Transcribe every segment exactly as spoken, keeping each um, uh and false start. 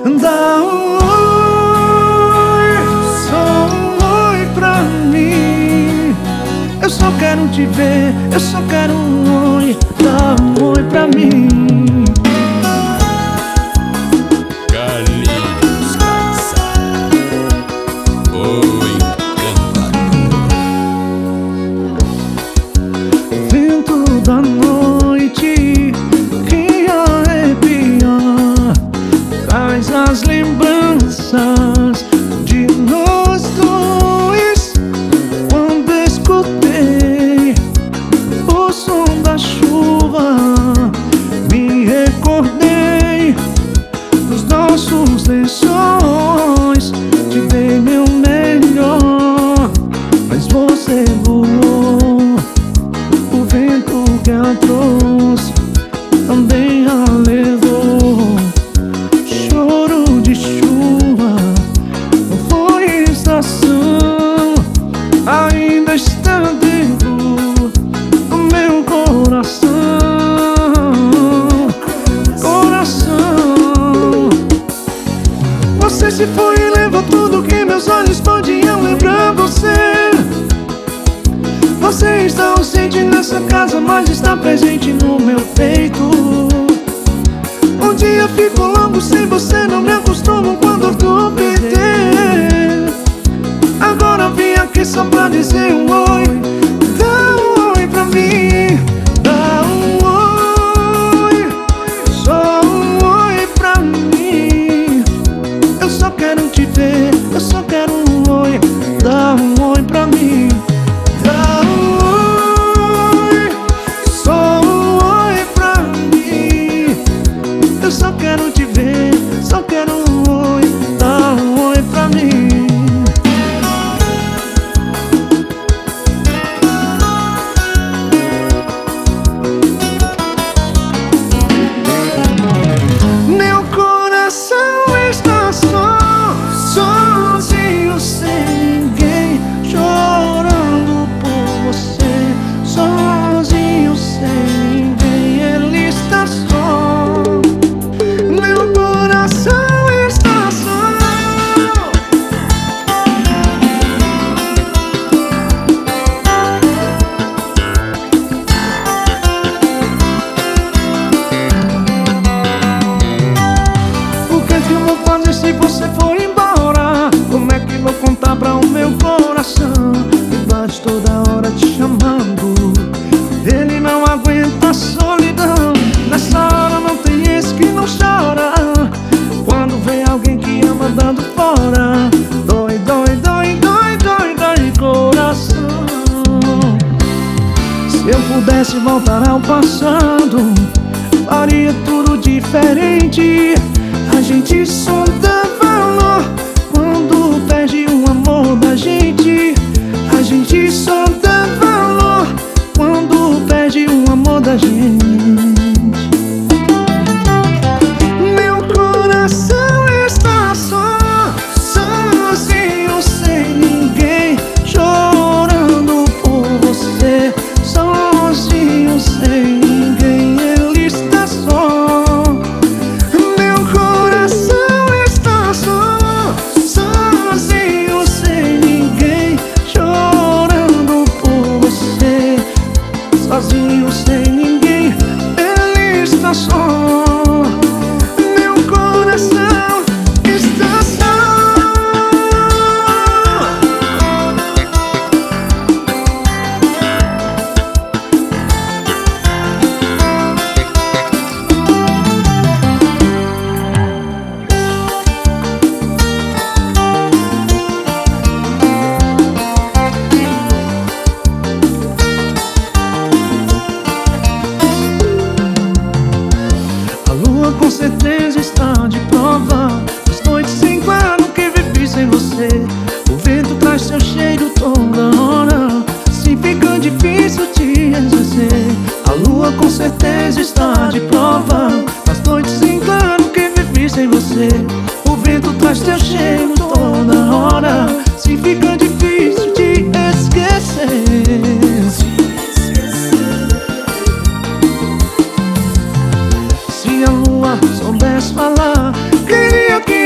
Dá um oi, só um oi pra mim. Eu só quero te ver, eu só quero um oi. Dá um oi pra mim. Carlinhos Calçada, o encantador. Vento da noite que arrepia, traz as lembranças de nós dois. Quando escutei o som da chuva, me recordei dos nossos lençóis. Te dei meu melhor, mas você voou. O vento que a trouxe também a levou. Choro de chuva não foi estação, ainda está dentro do meu coração. Coração, você se foi e levou tudo que meus olhos podiam lembrar você. Você está ausente nessa casa, mas está presente no meu peito. Um dia fico longo sem você, não me acostumo quando eu tô perder. Agora vim aqui só pra dizer um oi. Dá um oi pra mim. Dá um oi, só um oi pra mim. Eu só quero te ver, eu só quero um oi. Dá um oi pra mim. Dá um oi, só um oi pra mim. Eu só quero te ver, só quero um oi. Dá um oi pra mim. Meu coração está só, sozinho, sem ninguém, chorando por você. Sozinho, sem ninguém, ele está só. Meu coração está só. O que é que eu vou fazer se você for embora? Como é que vou contar pra o meu coração que bate toda hora te chamando? Ele não aguenta a solidão. Nessa hora não tem esse que não chora. Quando vê alguém que ama dando fora, dói, dói, dói, dói, dói, dói, coração. Se eu pudesse voltar ao passado, faria tudo diferente. A gente só dá valor quando perde o amor da gente. A gente só dá valor quando perde o amor da gente. Meu coração está só, sozinho, sem ninguém, chorando por você. Sozinho, sem ninguém, ele está só. Meu coração está só, sozinho, sem ninguém, chorando por você. Sozinho, sem ninguém, ele está só. Meu coração está só. A lua com certeza está de prova das noites sem claro que vivi sem você. O vento traz seu cheiro toda hora, se fica difícil te esquecer. A lua com certeza está de prova das noites sem claro que vivi sem você. O vento traz seu cheiro toda hora, se fica difícil te esquecer. Se a lua soubesse falar, queria que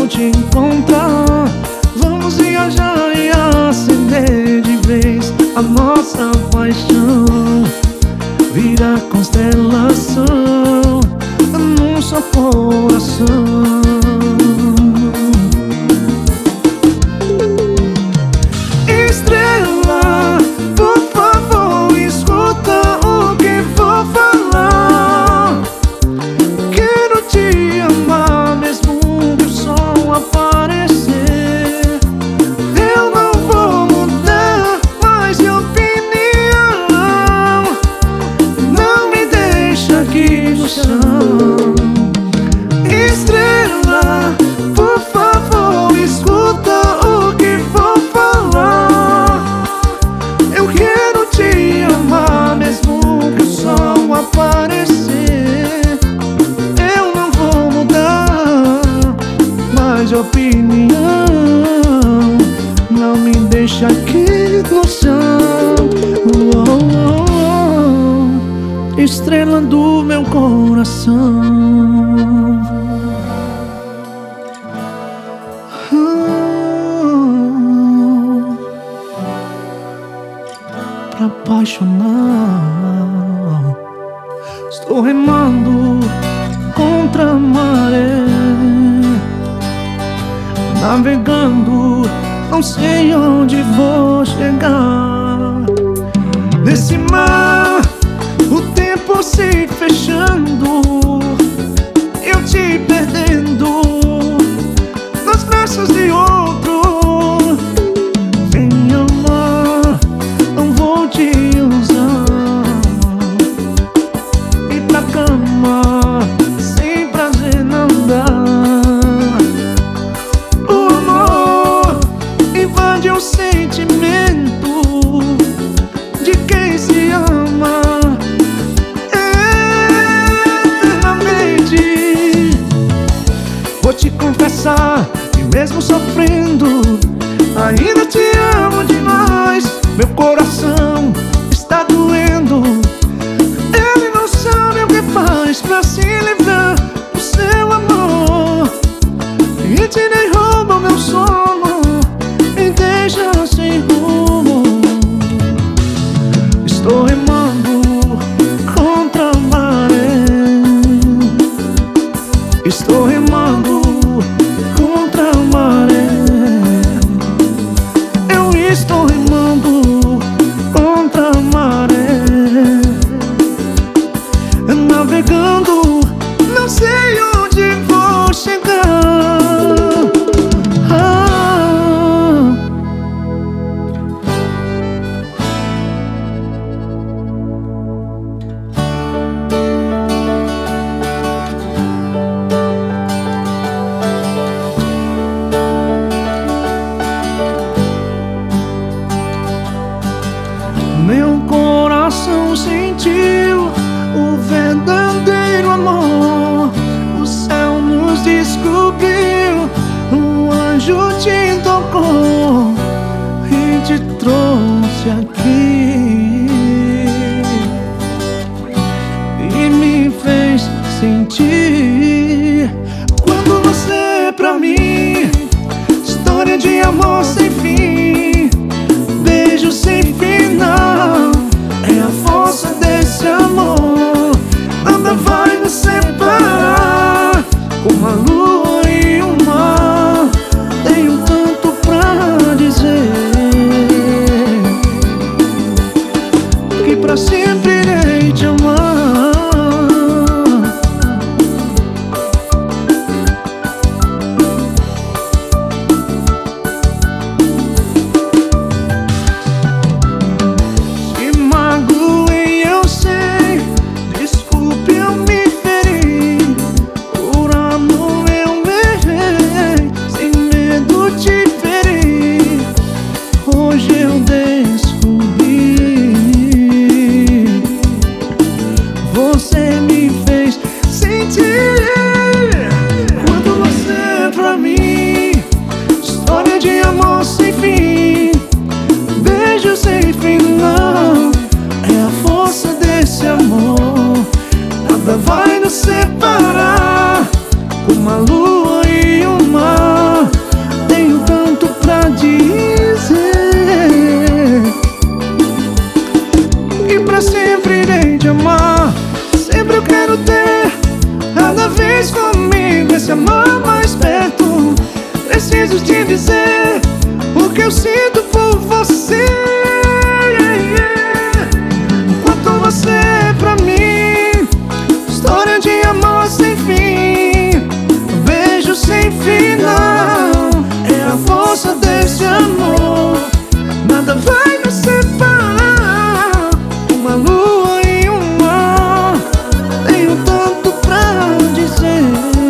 te encontrar. Vamos viajar e acender de vez a nossa paixão. Vira constelação num só coração. Estrela, por favor, escuta o que vou falar. Quero te amar mesmo que o sol aparecer. Eu não vou mudar mais de opinião. Não me deixa aqui no chão. Estrela, por favor, escuta o que vou falar. Eu quero te amar mesmo que o sol aparecer. Eu não vou mudar mais de opinião. Não me deixa aqui no chão. Oh, oh, oh. Estrela do meu coração. Pra apaixonar, estou remando contra a maré, navegando, não sei onde vou chegar. Nesse mar, o tempo se fechando, eu te perdendo nos braços de outro. Vem amar, não vou te usar. Ir pra cama, sem prazer não dá. O amor invade o sentimento de quem se ama eternamente. Vou te confessar que mesmo sofrendo, ainda te amo demais. Meu coração está doendo. Ele não sabe o que faz pra se livrar do seu amor. E te nem rouba o meu sono, me deixa sem rumo. Estou remando contra a maré. Estou remando contra a maré. Eu estou remando contra a maré, navegando, não sei onde vou chegar. Ah. Meu coração sentiu o verdadeiro amor. O céu nos descobriu, um anjo te tocou e te trouxe aqui e me fez sentir. Quando você pra mim, história de amor sem fim, beijo sem final, é a força desse amor. Nada vai nos separar, como a lua e o mar. Tenho tanto pra dizer, que pra sempre irei te amar. Você me fez sentir. Quando você pra mim, história de amor sem fim, beijo sem final, é a força desse amor. Nada vai nos separar, como a lua e o mar. preciso te dizer o que eu sinto por você. Quanto você é pra mim, história de amor sem fim, beijo sem final. É a força desse amor, nada vai nos separar. Uma lua e um mar, tenho tanto pra dizer.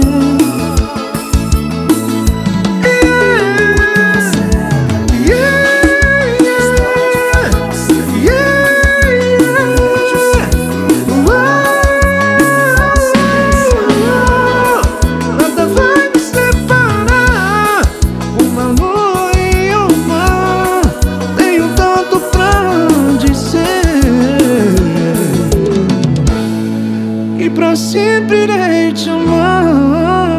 E pra sempre irei te amar.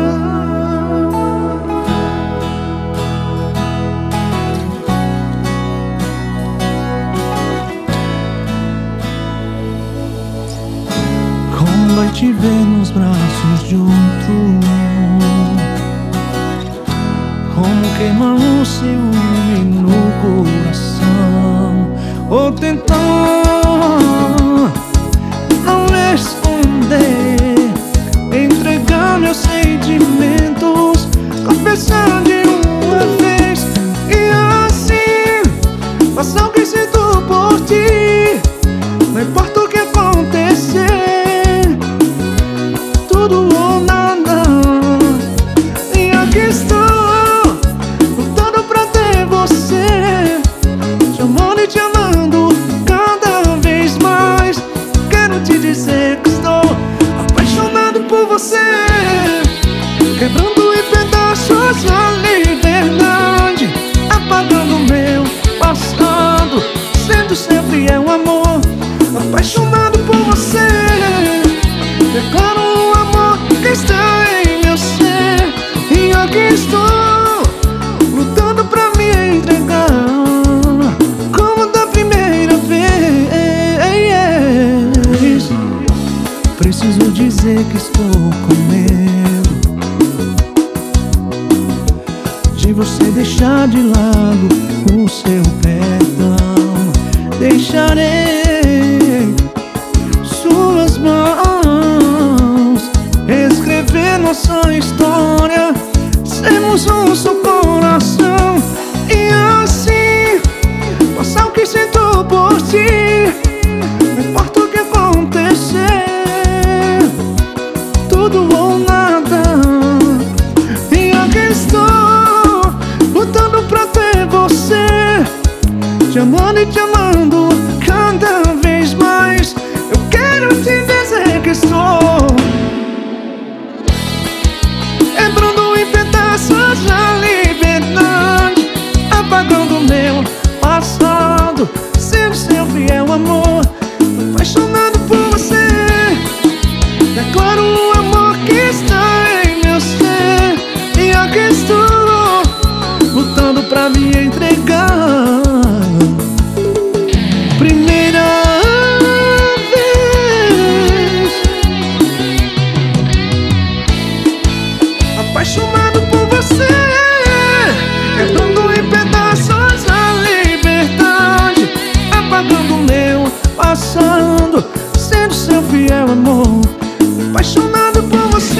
Como vai te ver nos braços de outro, como queima o ciúme no coração, ou tentar entregar meus sentimentos, confessar de uma vez, e assim passar o que sinto por ti. Não importa o que acontecer, tudo ou nada. E aqui estou, lutando pra ter você, te amando e te amando cada vez mais. Quero te dizer que estou apaixonado por você, quebrando em pedaços a liberdade, apagando meu passado, sendo seu fiel amor. Apaixonado por você, declaro o amor que está em meu ser. E aqui estou, lutando pra me entregar, como da primeira vez. Preciso dizer que estou com medo de você deixar de lado o seu perdão. Deixarei suas mãos escrever nossa história, sermos um só coração. E assim passar o que sinto por ti, não importa o que acontecer, tudo ou nada. E aqui estou, lutando pra ter você, te amando e te amando cada vez mais. Eu quero te dizer que estou quebrando em pedaços a liberdade, apagando meu passado, sendo seu fiel amor. Apaixonado por você, declaro o amor que está em meu ser. E aqui estou, lutando pra me entregar. Primeira vez, apaixonado por você, quebrando em pedaços a liberdade, apagando meu passado, sendo seu fiel amor. Apaixonado por você,